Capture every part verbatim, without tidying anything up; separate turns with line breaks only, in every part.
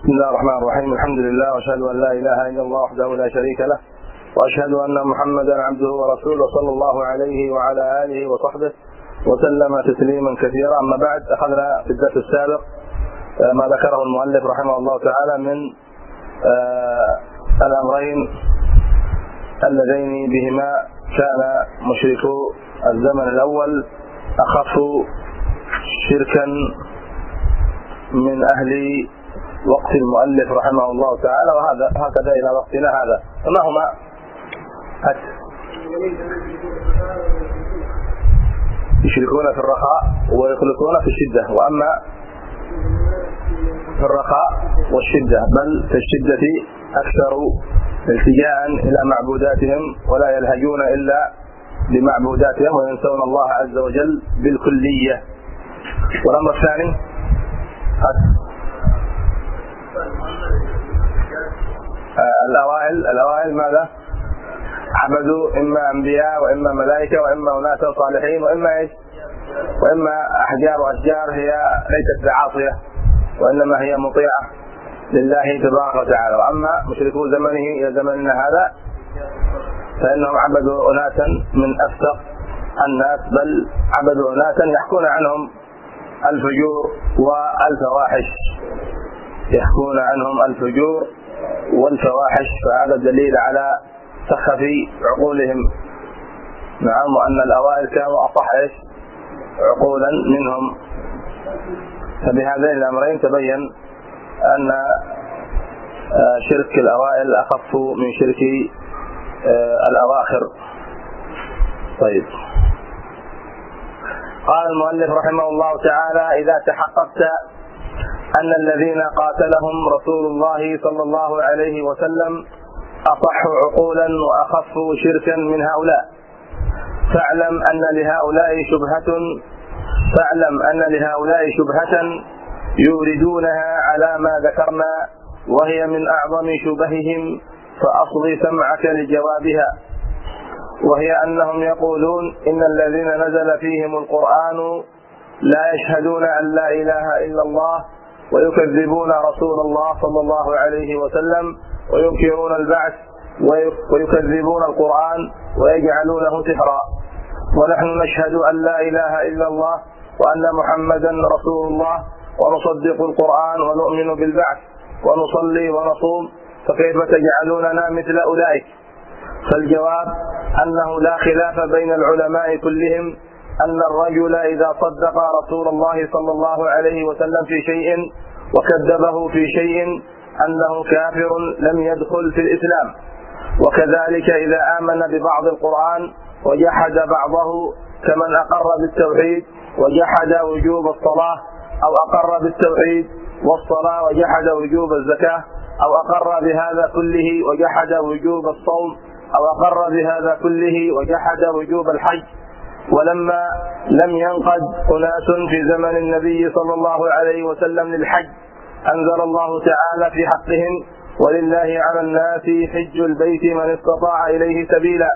بسم الله الرحمن الرحيم. الحمد لله واشهد ان لا اله الا الله وحده لا شريك له واشهد ان محمدا عبده ورسوله صلى الله عليه وعلى اله وصحبه وسلم تسليما كثيرا. اما بعد، اخذنا في الدرس السابق ما ذكره المؤلف رحمه الله تعالى من الامرين اللذين بهما كان مشركو الزمن الاول اخف شركا من اهل وقت المؤلف رحمه الله تعالى، وهذا هكذا الى وقتنا هذا. فما هما؟ هت يشركون في الرخاء ويخلقون في الشده، واما في الرخاء والشده بل في الشده اكثر التجاء الى معبوداتهم ولا يلهجون الا بمعبوداتهم وينسون الله عز وجل بالكليه. والامر الثاني هت الأوائل الأوائل ماذا؟ عبدوا إما أنبياء وإما ملائكة وإما أناس صالحين وإما إيش؟ وإما أحجار وأشجار هي ليست بعاصية وإنما هي مطيعة لله تبارك وتعالى. وأما مشركو زمنه إلى زمننا هذا فإنهم عبدوا أناسا من أفسق الناس، بل عبدوا أناسا يحكون عنهم الفجور والفواحش يحكون عنهم الفجور والفواحش فهذا دليل على سخف عقولهم. نعم، وأن الأوائل كانوا أصح إيش عقولا منهم. فبهذين الأمرين تبين أن شرك الأوائل أخف من شرك الأواخر. طيب، قال المؤلف رحمه الله تعالى: إذا تحققت أن الذين قاتلهم رسول الله صلى الله عليه وسلم أصح عقولا وأخف شركا من هؤلاء، فاعلم أن لهؤلاء شبهة فاعلم أن لهؤلاء شبهة يوردونها على ما ذكرنا، وهي من أعظم شبههم، فأصغ سمعك لجوابها، وهي أنهم يقولون إن الذين نزل فيهم القرآن لا يشهدون أن لا إله إلا الله، ويكذبون رسول الله صلى الله عليه وسلم، وينكرون البعث، ويكذبون القرآن، ويجعلونه سحرا. ونحن نشهد أن لا إله إلا الله وأن محمدا رسول الله، ونصدق القرآن ونؤمن بالبعث ونصلي ونصوم، فكيف تجعلوننا مثل أولئك؟ فالجواب أنه لا خلاف بين العلماء كلهم أن الرجل إذا صدق رسول الله صلى الله عليه وسلم في شيء وكذبه في شيء أنه كافر لم يدخل في الإسلام. وكذلك إذا آمن ببعض القرآن وجحد بعضه، كمن أقر بالتوحيد وجحد وجوب الصلاة، أو أقر بالتوحيد والصلاة وجحد وجوب الزكاة، أو أقر بهذا كله وجحد وجوب الصوم، أو أقر بهذا كله وجحد وجوب الحج. ولما لم ينقد أناس في زمن النبي صلى الله عليه وسلم للحج، أنزل الله تعالى في حقهم: ولله على الناس حج البيت من استطاع إليه سبيلا،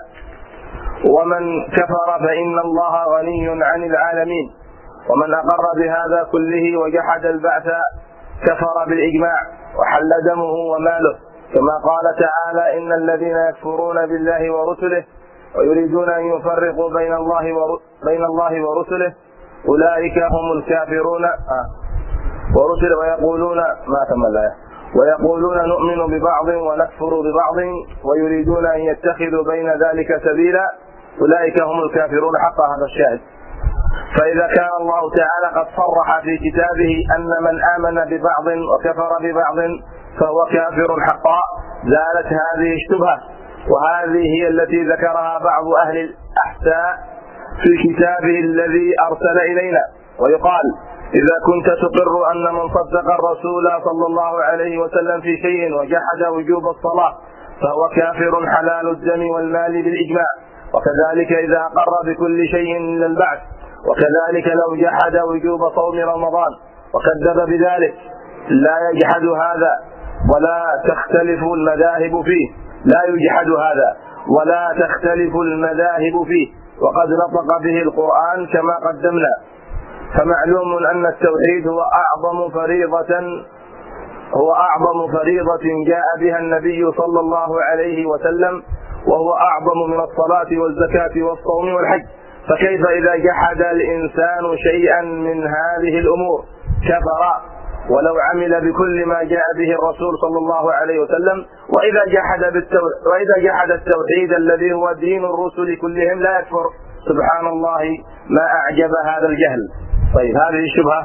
ومن كفر فإن الله غني عن العالمين. ومن أقر بهذا كله وجحد البعث كفر بالإجماع وحل دمه وماله، كما قال تعالى: إن الذين يكفرون بالله ورسله ويريدون أن يفرقوا بين الله بين الله ورسله أولئك هم الكافرون آه. ورسل ويقولون ما تم الآية ويقولون نؤمن ببعض ونكفر ببعض ويريدون أن يتخذوا بين ذلك سبيلا أولئك هم الكافرون. حق هذا الشاهد. فإذا كان الله تعالى قد صرح في كتابه أن من آمن ببعض وكفر ببعض فهو كافر حقا، زالت هذه الشبهة، وهذه هي التي ذكرها بعض أهل الأحساء في كتابه الذي أرسل إلينا. ويقال: إذا كنت تقر أن من صدق الرسول صلى الله عليه وسلم في شيء وجحد وجوب الصلاة فهو كافر حلال الدم والمال بالإجماع. وكذلك إذا أقر بكل شيء إلا البعث، وكذلك لو جحد وجوب صوم رمضان وكذب بذلك لا يجحد هذا ولا تختلف المذاهب فيه لا يجحد هذا ولا تختلف المذاهب فيه، وقد نطق به القرآن كما قدمنا. فمعلوم أن التوحيد هو أعظم فريضة هو أعظم فريضة جاء بها النبي صلى الله عليه وسلم، وهو أعظم من الصلاة والزكاة والصوم والحج، فكيف إذا جحد الإنسان شيئا من هذه الأمور كفر ولو عمل بكل ما جاء به الرسول صلى الله عليه وسلم؟ وإذا جحد بالتوحيد وإذا جحد التوحيد الذي هو دين الرسل كلهم لا يكفر. سبحان الله ما أعجب هذا الجهل. طيب هذه الشبهة،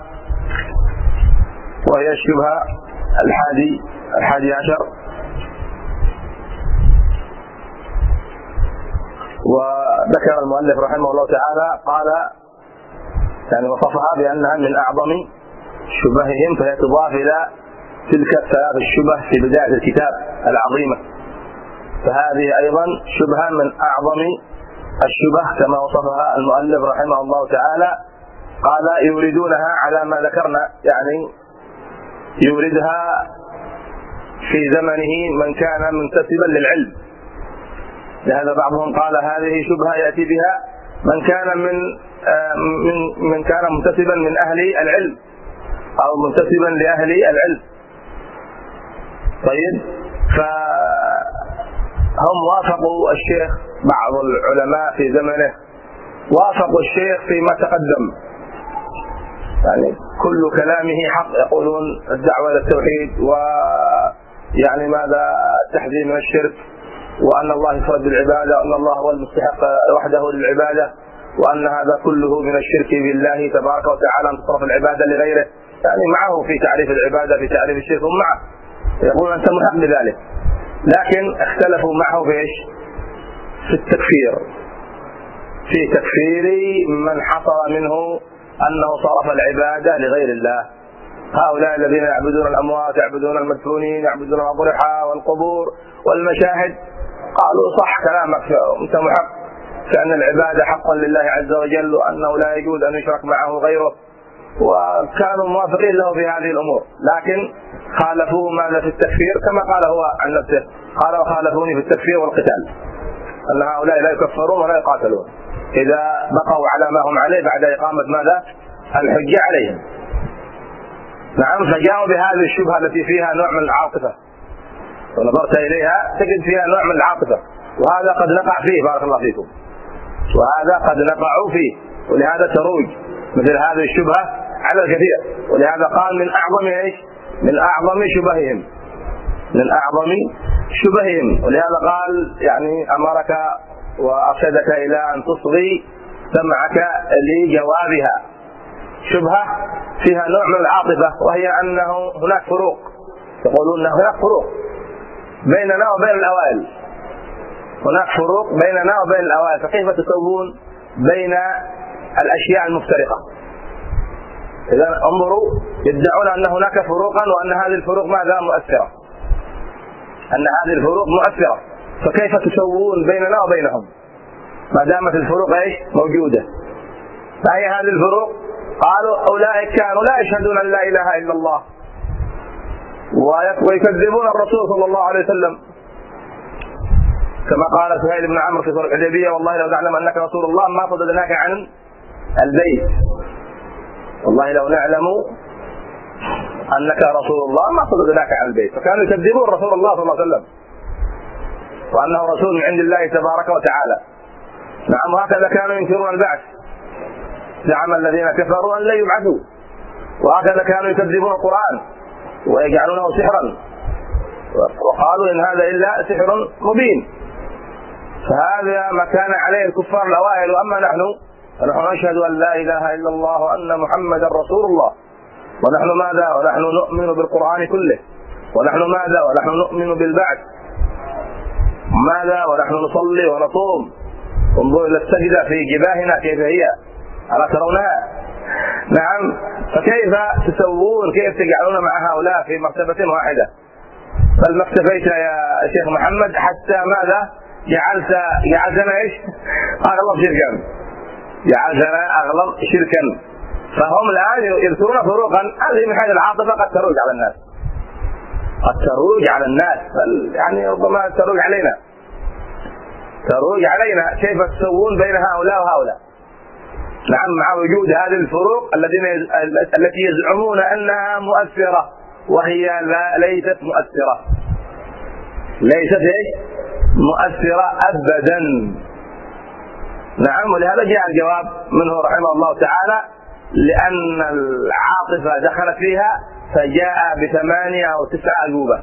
وهي الشبهة الحادي الحادي عشر، وذكر المؤلف رحمه الله تعالى قال يعني وصفها بأنها من أعظم شبههم، فهي تضاف إلى تلك الثلاث الشبه في بداية الكتاب العظيمة، فهذه أيضا شبهة من أعظم الشبه كما وصفها المؤلف رحمه الله تعالى. قال يوردونها على ما ذكرنا، يعني يوردها في زمنه من كان منتسبا للعلم، لهذا بعضهم قال هذه شبهة يأتي بها من كان من من من كان منتسبا من أهل العلم أو منتسبا لأهل العلم. طيب فهم وافقوا الشيخ، بعض العلماء في زمنه وافقوا الشيخ فيما تقدم، يعني كل كلامه حق، يقولون الدعوة إلى التوحيد ويعني ماذا التحذير من الشرك، وأن الله يفرد بالعبادة، وأن الله هو المستحق وحده للعبادة، وأن هذا كله من الشرك بالله تبارك وتعالى أن تصرف العبادة لغيره، يعني معه في تعريف العبادة في تعريف الشرك، هم معه يقولون أنت محق بذلك، لكن اختلفوا معه في ايش؟ في التكفير، في تكفير من حصل منه أنه صرف العبادة لغير الله. هؤلاء الذين يعبدون الأموات، يعبدون المدفونين، يعبدون الأضرحة والقبور والمشاهد، قالوا صح كلامك أنت محق، فإن العبادة حق لله عز وجل، وأنه لا يجوز أن يشرك معه غيره، وكانوا موافقين له في هذه الأمور، لكن خالفوه ماذا في التكفير كما قال هو عن نفسه، قال وخالفوني في التكفير والقتال، أن هؤلاء لا يكفرون ولا يقاتلون إذا بقوا على ما هم عليه بعد إقامة ماذا؟ الحجة عليهم. نعم، فجاءوا بهذه الشبهة التي فيها نوع من العاطفة، ونظرت إليها تجد فيها نوع من العاطفة، وهذا قد نقع فيه بارك الله فيكم، وهذا قد نقعوا فيه، ولهذا تروج مثل هذه الشبهة على الكثير، ولهذا قال من أعظم إيش؟ من أعظم شبههم، من أعظم شبههم، ولهذا قال يعني أمرك وأرشدك إلى أن تصغي سمعك لجوابها. شبهة فيها نوع من العاطفة، وهي أنه هناك فروق، يقولون هناك فروق بيننا وبين الأوائل، هناك فروق بيننا وبين الأوائل، فكيف تسوون بين الأشياء المفترقة؟ إذا انظروا، يدعون أن هناك فروقا وأن هذه الفروق ماذا؟ مؤثرة، أن هذه الفروق مؤثرة، فكيف تسوون بيننا وبينهم ما دامت الفروق ايش؟ موجودة. فهي هذه الفروق، قالوا أولئك كانوا لا يشهدون أن لا إله إلا الله ويكذبون الرسول صلى الله عليه وسلم، كما قال سهيل بن عمرو في صلح الحديبية والله لو نعلم أنك رسول الله ما صددناك عن البيت، والله لو نعلم أنك رسول الله ما صددناك عن البيت، فكانوا يكذبون رسول الله صلى الله عليه وسلم وأنه رسول من عند الله تبارك وتعالى. نعم، وهكذا كانوا ينكرون البعث، زعم الذين كفروا أن لا يبعثوا، وهكذا كانوا يكذبون القرآن ويجعلونه سحرا، وقالوا إن هذا إلا سحر مبين. فهذا ما كان عليه الكفار الأوائل، وأما نحن فنحن نشهد أن لا إله إلا الله وأن محمدا رسول الله، ونحن ماذا؟ ونحن نؤمن بالقرآن كله، ونحن ماذا؟ ونحن نؤمن بالبعث، ماذا؟ ونحن نصلي ونصوم. انظروا إلى السجدة في جباهنا كيف هي، ألا ترونها؟ نعم، فكيف تسوون، كيف تجعلون مع هؤلاء في مرتبة واحدة؟ بل ما اكتفيت يا شيخ محمد حتى ماذا؟ جعلت جعلتنا ايش؟ أغلب شركا، جعلتنا أغلب شركا. فهم الآن يذكرون فروقا، هذه من حيث العاطفة قد تروج على الناس، قد تروج على الناس، بل يعني ربما تروج علينا، تروج علينا. كيف تسوون بين هؤلاء وهؤلاء؟ نعم، مع وجود هذه الفروق الذين التي يزعمون أنها مؤثرة وهي لا ليست مؤثرة، ليست مؤثرة أبدا. نعم، ولهذا جاء الجواب منه رحمه الله تعالى لأن العاطفة دخلت فيها فجاء بثمانية أو تسعة أجوبة.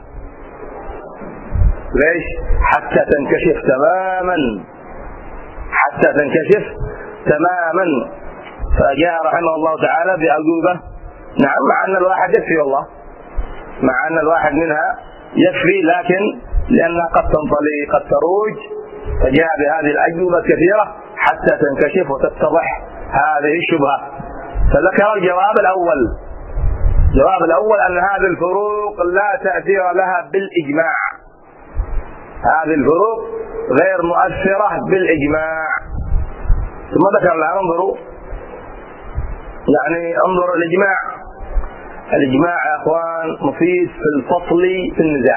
ليش؟ حتى تنكشف تماما، حتى تنكشف تماما. فجاء رحمه الله تعالى بأجوبة. نعم، مع أن الواحد يكفي والله، مع أن الواحد منها يكفي، لكن لأنها قد تنطلي قد تروج فجاء بهذه الأجوبة الكثيرة حتى تنكشف وتتضح هذه الشبهة. فذكر الجواب الأول. الجواب الأول أن هذه الفروق لا تأثير لها بالإجماع، هذه الفروق غير مؤثرة بالإجماع. ثم ذكر لها انظروا، يعني انظر الإجماع. الإجماع يا أخوان مفيد في الفصل في النزاع.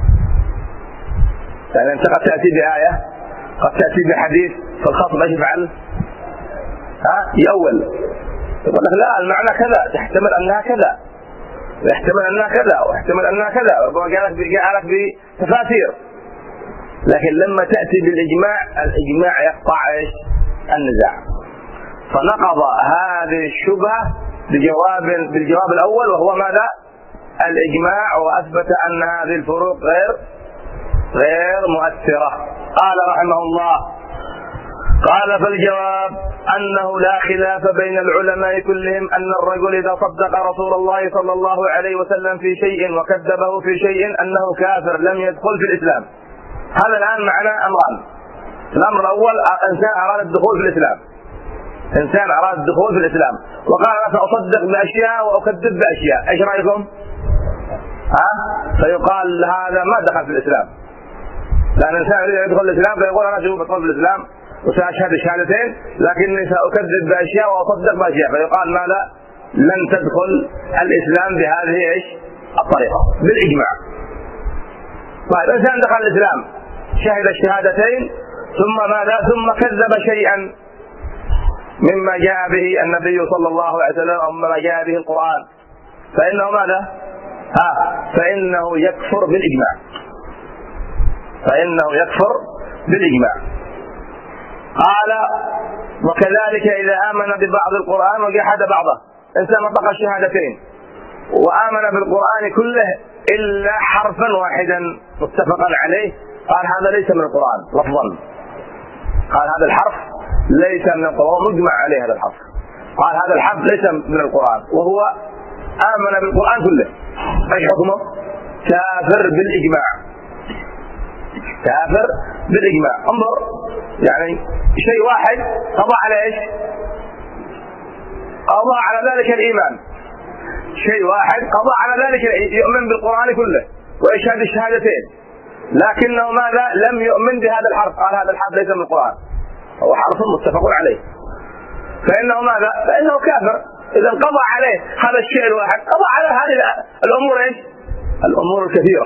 يعني أنت قد تأتي بآية، قد تأتي بحديث، فالخصم ايش يفعل؟ ها؟ يأول، يقول لك لا المعنى كذا، تحتمل أنها كذا، ويحتمل أنها كذا، ويحتمل أنها كذا، وجاء لك بتفاسير. لكن لما تأتي بالإجماع، الإجماع يقطع ايش؟ النزاع. فنقض هذه الشبهة بجواب بالجواب الأول، وهو ماذا؟ الإجماع، وأثبت أن هذه الفروق غير غير مؤثرة. قال رحمه الله: قال فالجواب أنه لا خلاف بين العلماء كلهم أن الرجل إذا صدق رسول الله صلى الله عليه وسلم في شيء وكذبه في شيء أنه كافر لم يدخل في الإسلام. هذا الآن معنى أمران. الأمر الأول، إنسان أراد الدخول في الإسلام، إنسان أراد الدخول في الإسلام وقال أنا سأصدق بأشياء وأكذب بأشياء، إيش رأيكم؟ ها؟ فيقال هذا ما دخل في الإسلام. لأن الإنسان يريد أن يدخل الإسلام فيقول أنا سوف أدخل في الإسلام وسأشهد شهادتين لكني سأكذب بأشياء وأصدق بأشياء، فيقال ماذا؟ لن تدخل الإسلام بهذه إيش؟ الطريقة بالإجماع. طيب، إنسان دخل الإسلام شهد الشهادتين ثم ماذا؟ ثم كذب شيئا مما جاء به النبي صلى الله عليه وسلم أو مما جاء به القرآن، فإنه ماذا؟ ها فإنه يكفر بالإجماع، فإنه يكفر بالإجماع. قال: وكذلك إذا آمن ببعض القرآن وجحد بعضه، إنسان نطق الشهادتين وآمن بالقرآن كله إلا حرفا واحدا متفقا عليه، قال هذا ليس من القرآن لفظا، قال هذا الحرف ليس من القرآن، مجمع عليه هذا الحرف، قال هذا الحرف ليس من القرآن، وهو آمن بالقرآن كله، ايش حكمه؟ كافر بالإجماع، كافر بالإجماع. انظر، يعني شيء واحد قضى على ايش؟ قضى على ذلك الإيمان، شيء واحد قضى على ذلك، يؤمن بالقرآن كله ويشهد الشهادتين، لكنه ماذا؟ لم يؤمن بهذا الحرف، قال هذا الحرف ليس من القرآن، هو حرف متفق عليه، فإنه ماذا؟ فإنه كافر. إذا قضى عليه هذا الشيء الواحد، قضى على هذه الأمور ايش؟ الأمور الكثيرة.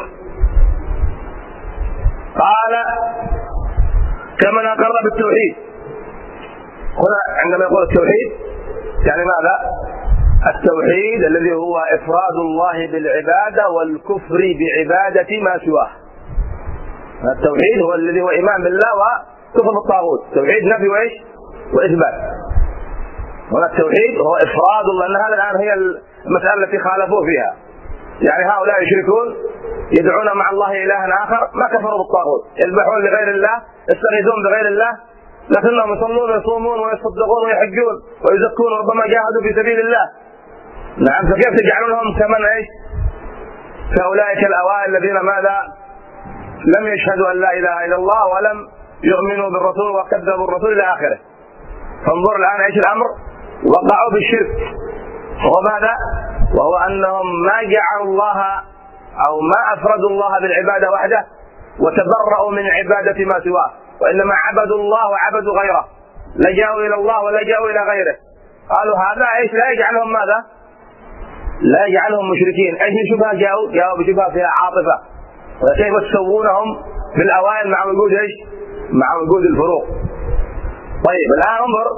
قال: كمن أقر بالتوحيد. هنا عندما يقول التوحيد يعني ماذا؟ التوحيد الذي هو إفراد الله بالعبادة والكفر بعبادة ما سواه. التوحيد هو الذي هو إيمان بالله وكفر بالطاغوت، توحيد نفي وإيش؟ وإثبات. هنا التوحيد هو إفراد الله، أن هذا الآن هي المسألة التي خالفوه فيها، يعني هؤلاء يشركون يدعون مع الله إلها آخر، ما كفروا بالطاغوت، يذبحون لغير الله، يستغيثون بغير الله، لكنهم يصلون ويصومون ويصدقون ويحجون ويزكون وربما جاهدوا في سبيل الله. نعم، فكيف تجعلونهم كمن ايش؟ كأولئك الأوائل الذين ماذا؟ لم يشهدوا أن لا إله إلا الله ولم يؤمنوا بالرسول وكذبوا الرسول إلى آخره. فانظر الآن ايش الأمر؟ وقعوا بالشرك، وهو ماذا؟ وهو أنهم ما جعلوا الله أو ما أفردوا الله بالعبادة وحده وتبرأوا من عبادة ما سواه، وإنما عبدوا الله وعبدوا غيره، لجأوا إلى الله ولجأوا إلى غيره. قالوا هذا ايش؟ لا يجعلهم ماذا؟ لا يجعلهم مشركين. ايش الشبهة؟ جاءوا جاءوا بشبهة فيها عاطفة، وكيف تسوونهم بالأوائل مع وجود ايش؟ مع وجود الفروق. طيب الآن انظر،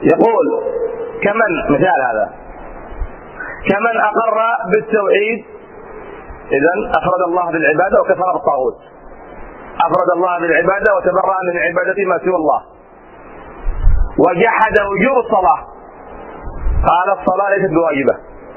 يقول كمن، مثال هذا، كمن أقر بالتوحيد إذن أفرد الله بالعبادة وكفر بالطاغوت، أفرد الله بالعبادة وتبرأ من عبادة ما سوى الله، وجحد وجوب الصلاة، قال الصلاة ليست بواجبة،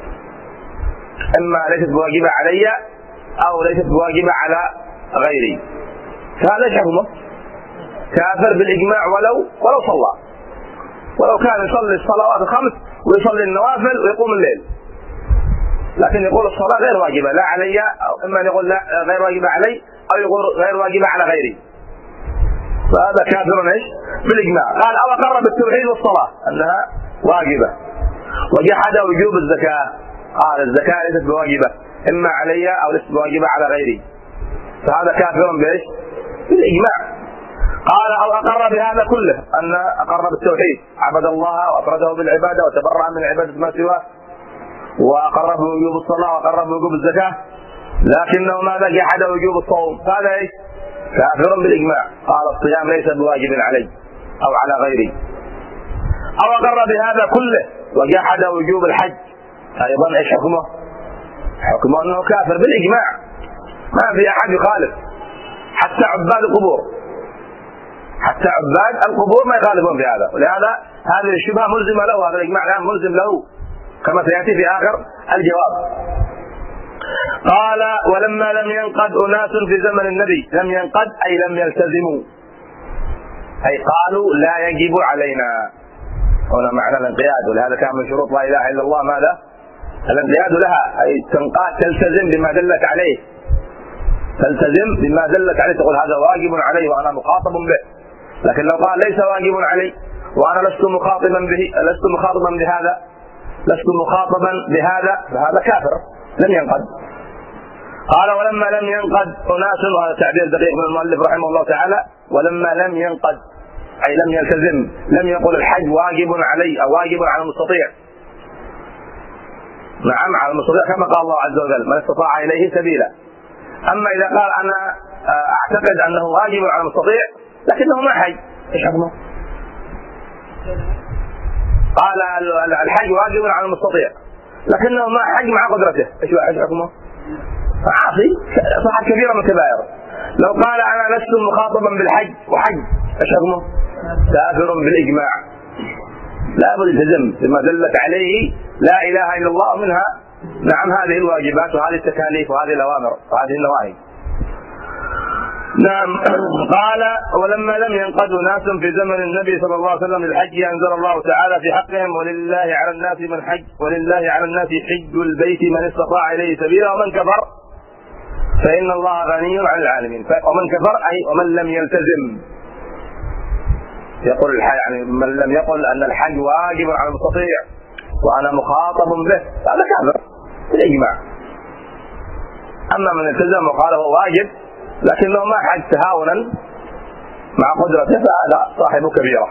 إما ليست بواجبة علي أو ليست بواجبة على غيري، فهذا ايش حكمه؟ كافر بالإجماع ولو ولو صلى، ولو كان يصلي الصلوات الخمس ويصلي النوافل ويقوم الليل، لكن يقول الصلاة غير واجبة لا علي، أو إما يقول لا غير واجبة علي أو يقول غير واجبة على غيري، فهذا كافر ايش؟ بالإجماع. قال أو أقر بالتوحيد والصلاة أنها واجبة، وجحد وجوب الزكاة، قال الزكاة ليست بواجبة إما علي أو ليست بواجبة على غيري، فهذا كافر بايش؟ بالإجماع. قال أو أقر بهذا كله، أن أقر بالتوحيد، عبد الله وأفرده بالعبادة وتبرأ من عبادة ما سواه، وأقر بوجوب الصلاة وأقر بوجوب الزكاة، لكنه ماذا؟ جحد وجوب الصوم، فهذا ايش؟ كافر بالإجماع، قال الصيام ليس بواجب علي أو على غيري. أو أقر بهذا كله وجحد وجوب الحج، أيضا ايش حكمه؟ حكمه أنه كافر بالإجماع، ما في أحد يخالف، حتى عباد القبور، حتى عباد القبور ما يخالفون في هذا، ولهذا هذه الشبهة ملزمة له، هذا الإجماع الآن ملزم له كما سيأتي في آخر الجواب. قال ولما لم ينقض أناس في زمن النبي، لم ينقض أي لم يلتزموا، أي قالوا لا يجب علينا، هنا معنى الانقياد، ولهذا كان من شروط لا إله إلا الله ماذا؟ الانقياد لها، أي تنقاد تلتزم بما دلت عليه، تلتزم بما دلت عليه، تقول هذا واجب علي وأنا مخاطب به. لكن لو قال ليس واجب علي وأنا لست مخاطبا به، لست مخاطبا بهذا، لست مخاطبا بهذا، فهذا كافر لم ينقض. قال ولما لم ينقض أناس، وهذا تعبير دقيق من المؤلف رحمه الله تعالى، ولما لم ينقض أي لم يلتزم، لم يقل الحج واجب علي أو واجب على المستطيع، نعم على المستطيع كما قال الله عز وجل من استطاع إليه سبيلا. أما إذا قال أنا أعتقد أنه واجب على المستطيع لكنه ما حج، إيش حكمه؟ قال الحج واجب على المستطيع لكنه ما حج مع قدرته، إيش حكمه؟ عاصي، صاحب كبيرة من الكبائر. لو قال أنا لست مخاطبا بالحج وحج، إيش حكمه؟ كافر بالإجماع، لا بد يلتزم بما دلت عليه لا إله إلا الله، منها نعم هذه الواجبات وهذه التكاليف وهذه الأوامر وهذه النواهي. نعم. قال ولما لم ينقض ناس في زمن النبي صلى الله عليه وسلم للحج أنزل الله تعالى في حقهم ولله على الناس من حج ولله على الناس حج البيت من استطاع إليه سبيلا ومن كفر فإن الله غني عن العالمين. ومن كفر أي ومن لم يلتزم، يقول الحج يعني من لم يقل أن الحج واجب على المستطيع وأنا مخاطب به، هذا كافر بالإجماع. أما من التزم وقال هو واجب لكنه ما حج تهاونا مع قدرته فهذا صاحب كبيرة.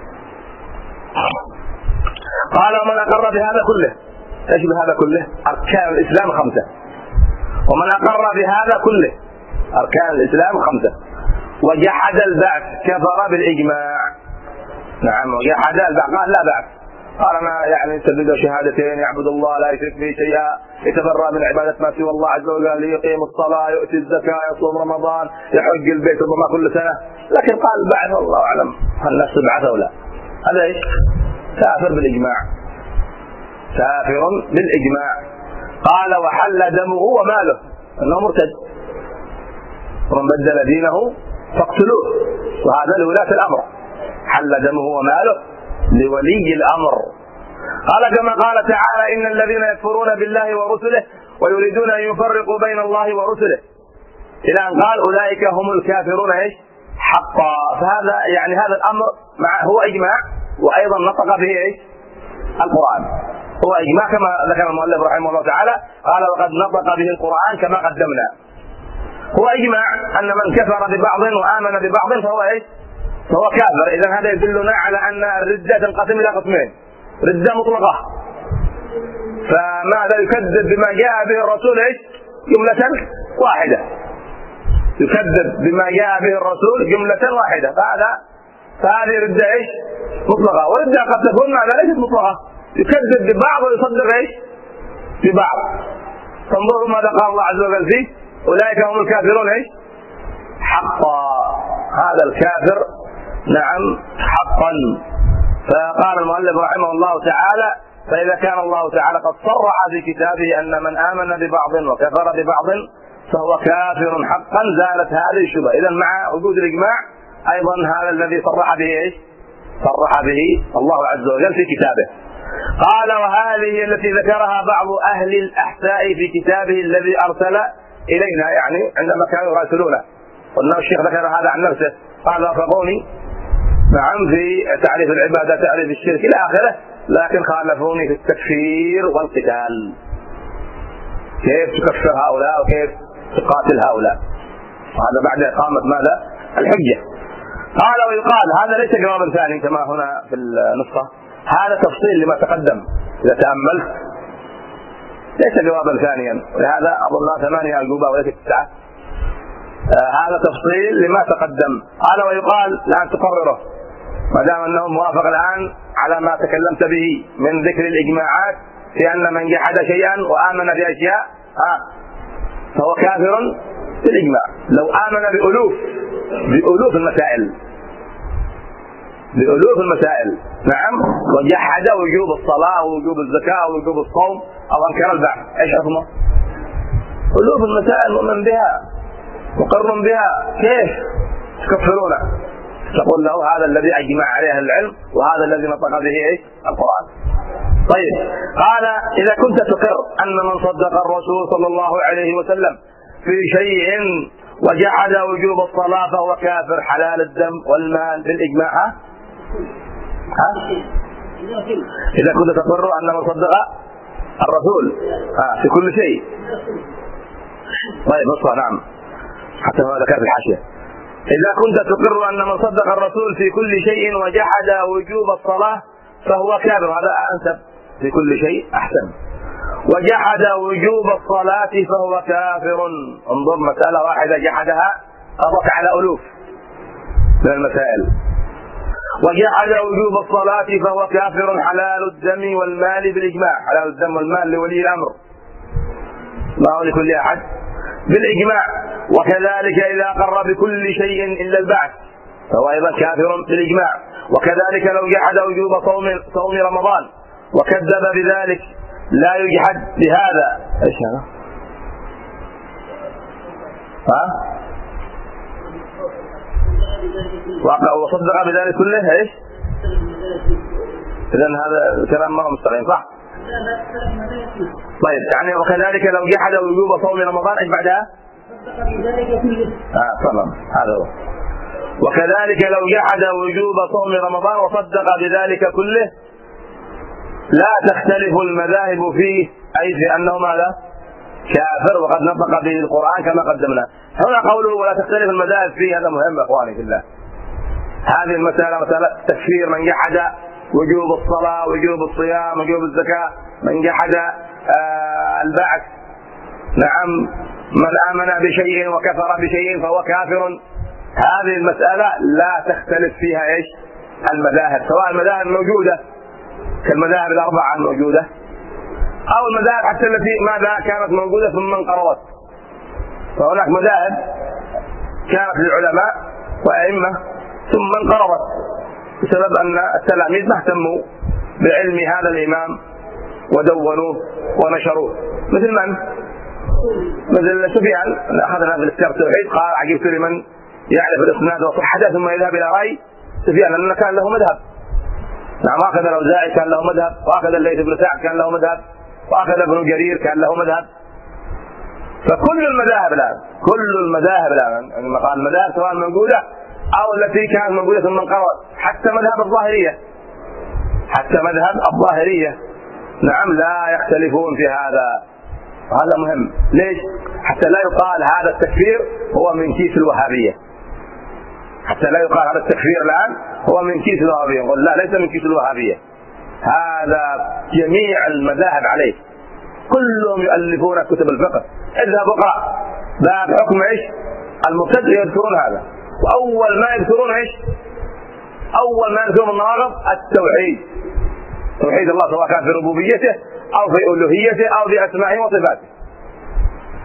قال ومن أقر بهذا كله، ايش بهذا كله؟ أركان الإسلام خمسة، ومن أقر بهذا كله أركان الإسلام خمسة وجحد البعث كفر بالإجماع. نعم وجحد البعث، قال لا بعث، قال أنا يعني تبدأ شهادتين يعبد الله لا يشرك به شيئا، يتبرأ من عبادة ما سوى الله عز وجل، يقيم الصلاة، يؤتي الزكاة، يصوم رمضان، يحج البيت ربما كل سنة، لكن قال بعث الله أعلم هل الناس تبعث أو لا. هذا إيش؟ كافر بالإجماع، كافر بالإجماع. قال وحل دمه وماله، أنه مرتد، ومن بدل دينه فاقتلوه، وهذا لولاة الأمر، حل دمه وماله لولي الأمر. قال كما قال تعالى إن الذين يكفرون بالله ورسله ويريدون أن يفرقوا بين الله ورسله، إلى أن قال أولئك هم الكافرون إيش؟ حقا. فهذا يعني هذا الأمر مع هو إجماع، وأيضا نطق به إيش؟ القرآن، هو إجماع كما ذكر المؤلف رحمه الله تعالى، قال وقد نطق به القرآن كما قدمنا. هو إجماع أن من كفر ببعض وآمن ببعض فهو إيش؟ فهو كافر. إذن هذا يدلنا على أن الردة تنقسم إلى قسمين، ردة مطلقة، فماذا يكذب بما جاء به الرسول إيش؟ جملة واحدة، يكذب بما جاء به الرسول جملة واحدة، فهذا فهذه ردة إيش؟ مطلقة. وردة قد تكون ماذا ليست مطلقة، يكذب ببعض ويصدق إيش؟ ببعض. فانظروا ماذا قال الله عز وجل فيه: أولئك هم الكافرون ايش؟ حقا. هذا الكافر نعم حقا. فقال المؤلف رحمه الله تعالى: فإذا كان الله تعالى قد صرح في كتابه أن من آمن ببعض وكفر ببعض فهو كافر حقا، زالت هذه الشبهة. إذا مع وجود الإجماع أيضا هذا الذي صرح به ايش؟ صرح به الله عز وجل في كتابه. قال: وهذه التي ذكرها بعض أهل الأحساء في كتابه الذي أرسل إلينا، يعني عندما كانوا يراسلونه، قلنا الشيخ ذكر هذا عن نفسه، قال: وافقوني نعم في تعريف العبادة، تعريف الشرك إلى آخره، لكن خالفوني في التكفير والقتال. كيف تكفر هؤلاء وكيف تقاتل هؤلاء؟ هذا بعد إقامة ماذا؟ الحجة. قال: ويقال هذا ليس جوابا ثاني كما هنا في النسخة، هذا تفصيل لما تقدم إذا تأملت، ليس جوابا ثانيا، ولهذا أظن ثمانية أجوبة وليس تسعة. آه هذا تفصيل لما تقدم. قال: ويقال الآن تقرره ما دام أنه موافق الآن على ما تكلمت به من ذكر الإجماعات في أن من جحد شيئا وآمن بأشياء آه فهو كافر بالإجماع. لو آمن بألوف بألوف المسائل بألوف المسائل نعم، وجحد وجوب الصلاة ووجوب الزكاة ووجوب الصوم أو أنكر البعث، إيش حكمه؟ ألوف المسائل مؤمن بها مقر بها، كيف تكفرونه؟ تقول له هذا الذي أجمع عليه العلم وهذا الذي نطق به إيش؟ القرآن. طيب، قال: إذا كنت تقر أن من صدق الرسول صلى الله عليه وسلم في شيء وجحد وجوب الصلاة فهو كافر حلال الدم والمال بالإجماع. ها؟ ها؟ إذا كنت تقر أن من صدق الرسول ها في كل شيء. طيب اصبر، نعم حتى هذا كان في الحاشية. إذا كنت تقر أن من صدق الرسول في كل شيء وجحد وجوب الصلاة فهو كافر، هذا أنسب، في كل شيء أحسن. وجحد وجوب الصلاة فهو كافر. انظر، مسألة واحدة جحدها أضف على ألوف من المسائل. وجحد وجوب الصلاة فهو كافر حلال الدم والمال بالإجماع. حلال الدم والمال لولي الأمر، ما هو لكل أحد بالإجماع. وكذلك إذا أقر بكل شيء إلا البعث فهو أيضا كافر بالإجماع. وكذلك لو جحد وجوب صوم صوم رمضان وكذب بذلك لا يجحد بهذا. ايش هذا؟ ها؟ وصدق بذلك كله ايش؟ إذن هذا كلام ما هو مستقيم، صح؟ طيب، يعني وكذلك لو جحد وجوب صوم رمضان ايش بعدها؟ اه تمام، هذا هو. وكذلك لو جحد وجوب صوم رمضان وصدق بذلك كله لا تختلف المذاهب فيه، أي في أنه ماذا؟ كافر، وقد نطق به القرآن كما قدمنا. هنا قوله ولا تختلف المذاهب فيه، هذا مهم إخواني في الله. هذه المسألة مسألة تكفير من جحد وجوب الصلاة وجوب الصيام وجوب الزكاة، من جحد آه البعث، نعم، من آمن بشيء وكفر بشيء فهو كافر. هذه المسألة لا تختلف فيها ايش؟ المذاهب، سواء المذاهب موجودة كالمذاهب الأربعة الموجودة أو المذاهب حتى التي ماذا كانت موجودة ثم انقرضت. فهناك مذاهب كانت للعلماء وأئمة ثم انقرضت بسبب أن التلاميذ ما اهتموا بعلم هذا الإمام ودونوه ونشروه. مثل من؟ مثل سفيان، أخذنا في الكتاب التوحيد، قال عجبت لمن يعرف الإسناد وصحته ثم يذهب إلى رأي سفيان، لأنه كان له مذهب. نعم، أخذ الأوزاعي كان له مذهب، وأخذ الليث بن سعد كان له مذهب، وأخذ ابن جرير كان له مذهب. فكل المذاهب الآن كل المذاهب الآن يعني مقال المذاهب سواء موجودة أو التي كانت موجودة ثم انقرضت، حتى مذهب الظاهرية حتى مذهب الظاهرية نعم لا يختلفون في هذا. هذا مهم، ليش؟ حتى لا يقال هذا التكفير هو من كيس الوهابية، حتى لا يقال هذا التكفير الآن هو من كيس الوهابية. نقول لا، ليس من كيس الوهابية، هذا جميع المذاهب عليه، كلهم يؤلفون كتب الفقه. اذهب اقرأ باب حكم ايش؟ المبتدع، يذكرون هذا، وأول ما يذكرون ايش؟ أول ما يذكرون النواقض التوحيد، توحيد الله سواء كان في ربوبيته أو في ألوهيته أو في أسمائه وصفاته.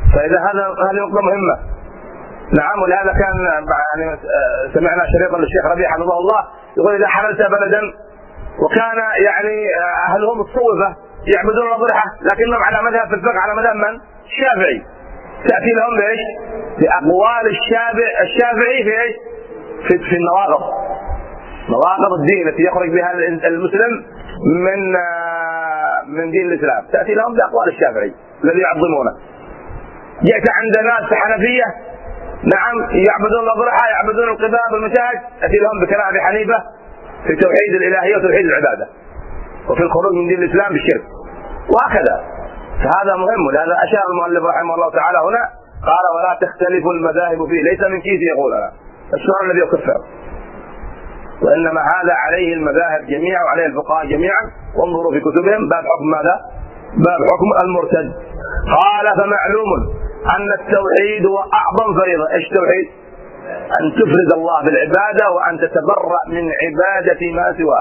فإذا هذا هذه نقطة مهمة. نعم. ولهذا كان يعني سمعنا شريطا للشيخ ربيع حفظه الله يقول إذا حللت بلدا وكان يعني أهلهم الصوفة يعبدون الأضرحة لكنهم على مذهب في الفقه على مذهب من؟ الشافعي، تأتي لهم بإيش؟ بأقوال الشافعي الشافعي في إيش؟ في, في النواقض، نواقض الدين التي يخرج بها المسلم من من دين الإسلام، تأتي لهم بأقوال الشافعي الذي يعظمونه. جئت عند ناس حنفية نعم يعبدون الأضرحة يعبدون القباب والمشاهد، تأتي لهم بكلام أبي حنيفة في توحيد الإلهية وتوحيد العبادة وفي الخروج من دين الإسلام بالشرك وهكذا. فهذا مهم. ولهذا أشار المؤلف رحمه الله تعالى هنا قال ولا تختلف المذاهب فيه، ليس من كيس يقول أنا السؤال الذي يكفر، وإنما هذا عليه المذاهب جميعا وعليه الفقهاء جميعا. وانظروا في كتبهم باب حكم ماذا؟ باب حكم المرتد. قال فمعلوم أن التوحيد هو أعظم فريضة. إيش التوحيد؟ أن تفرد الله بالعبادة وأن تتبرأ من عبادة ما سواه،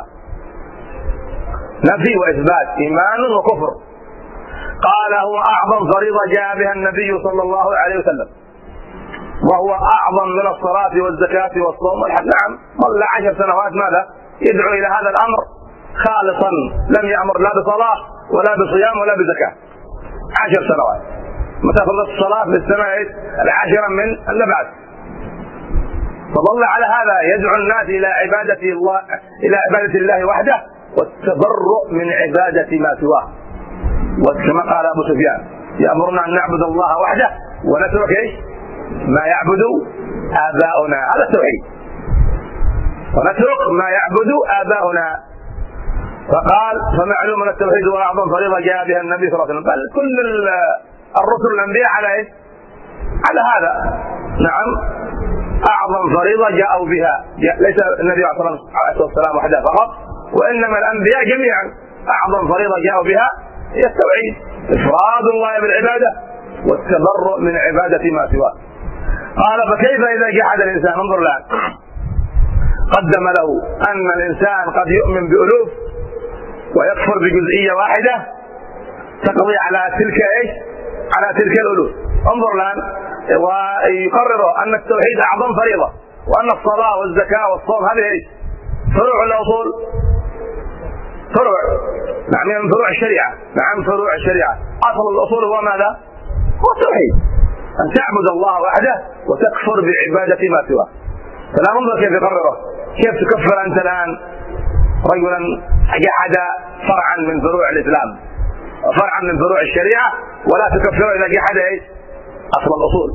نفي وإثبات، إيمان وكفر. قال هو أعظم فريضة جاء بها النبي صلى الله عليه وسلم، وهو أعظم من الصلاة والزكاة والصوم والحج. نعم ظل عشر سنوات ماذا؟ يدعو إلى هذا الأمر خالصا، لم يأمر لا بصلاة ولا بصيام ولا بزكاة. عشر سنوات. متى فرضت الصلاة؟ في السنة العاشرة من النبعث. فظل على هذا يدعو الناس إلى عبادة الله إلى عبادة الله وحده والتبرؤ من عبادة ما سواه. وكما قال أبو سفيان يأمرنا أن نعبد الله وحده ونترك إيش؟ ما يعبد آباؤنا. هذا التوحيد. ونترك ما يعبد آباؤنا. فقال فمعلوم أن التوحيد هو أعظم فريضة جاء بها النبي صلى الله عليه وسلم، بل كل الرسل الأنبياء على إيش؟ على هذا. نعم أعظم فريضة جاءوا بها، ليس النبي عليه الصلاة والسلام وحده فقط، وإنما الأنبياء جميعا أعظم فريضة جاءوا بها هي التوحيد، إفراد الله بالعبادة والتبرؤ من عبادة ما سواه. قال فكيف إذا جحد الإنسان؟ انظر الآن، قدم له أن الإنسان قد يؤمن بألوف ويكفر بجزئية واحدة تقضي على تلك إيش؟ على تلك الألوف. انظر الآن، ويقرر أن التوحيد أعظم فريضة، وأن الصلاة والزكاة والصوم هذه إيش؟ فروع الأصول، فروع نعم من فروع الشريعة. نعم فروع الشريعة. أصل الأصول هو ماذا؟ هو التوحيد، أن تعبد الله وحده وتكفر بعبادة ما سواه. فلا ننظر كيف يقرره. كيف تكفر أنت الآن رجلا جحد فرعا من فروع الإسلام، فرعا من فروع الشريعة، ولا تكفره إذا جحد إيش؟ أصل الأصول.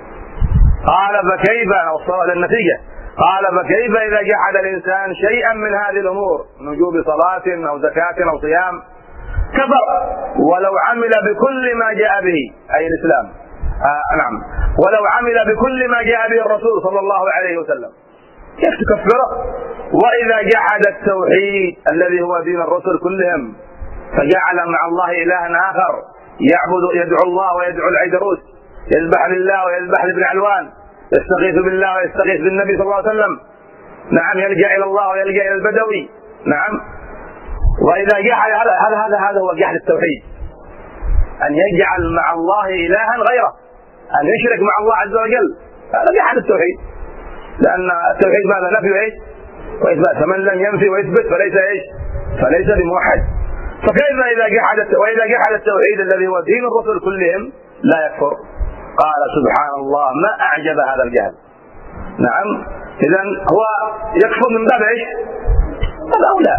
قال فكيف، وصل إلى النتيجة، قال فكيف إذا جحد الإنسان شيئا من هذه الأمور من وجوب صلاة أو زكاة أو صيام كفر ولو عمل بكل ما جاء به، أي الإسلام. آه نعم، ولو عمل بكل ما جاء به الرسول صلى الله عليه وسلم. كيف تكفره؟ وإذا جحد التوحيد الذي هو دين الرسل كلهم فجعل مع الله إلها آخر، يعبد يدعو الله ويدعو العيدروس، يذبح لله ويذبح لابن علوان، يستغيث بالله ويستغيث بالنبي صلى الله عليه وسلم. نعم يلجأ إلى الله ويلجأ إلى البدوي. نعم. وإذا جحد هذا هذا هذا هو جحد التوحيد، أن يجعل مع الله إلها غيره، أن يشرك مع الله عز وجل، هذا جحد التوحيد. لأن التوحيد ماذا؟ نفي وإيش؟ وإثبات. فمن لم ينفي ويثبت فليس إيش؟ فليس بموحد. فكيف إذا جحد وإذا جحد التوحيد الذي هو دين الرسل كلهم لا يكفر؟ قال سبحان الله ما أعجب هذا الجهل. نعم. إذن هو يكفر من باب إيش؟ باب أولى،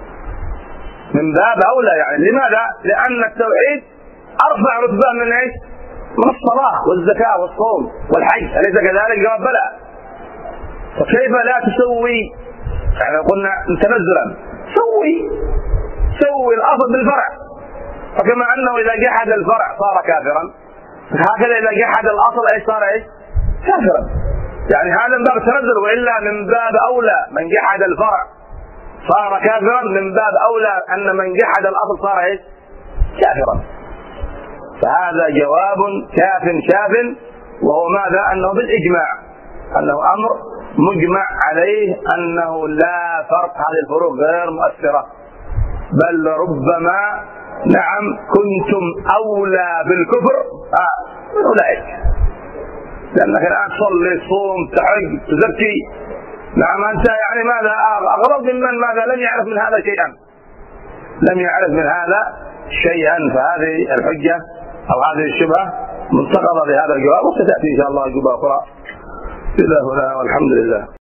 من باب أولى. يعني لماذا؟ لأن التوحيد أرفع رتبة من إيش؟ من الصلاة والزكاة والصوم والحج، أليس كذلك؟ جواب بلى. فكيف لا تسوي؟ يعني قلنا تنزلا سوي سوي الأصل بالفرع. فكما أنه إذا جحد الفرع صار كافرا، هكذا إذا جحد الأصل إيش صار إيش؟ كافرا. يعني هذا من باب التنزل، وإلا من باب أولى من جحد الفرع صار كافرا، من باب أولى أن من جحد الأصل صار إيش؟ كافرا. فهذا جواب كاف شاف، وهو ماذا؟ أنه بالإجماع، أنه أمر مجمع عليه أنه لا فرق، هذه الفروق غير مؤثرة، بل ربما نعم كنتم أولى بالكفر آه من أولئك، لأنك الآن تصلي تصوم تحج تزكي، نعم أنت يعني ماذا أغرب ممن ماذا لم يعرف من هذا شيئا، لم يعرف من هذا شيئا. فهذه الحجة أو هذه الشبهة منتقضة بهذا الجواب، وستأتي إن شاء الله جواب أخرى. إلى هنا والحمد لله.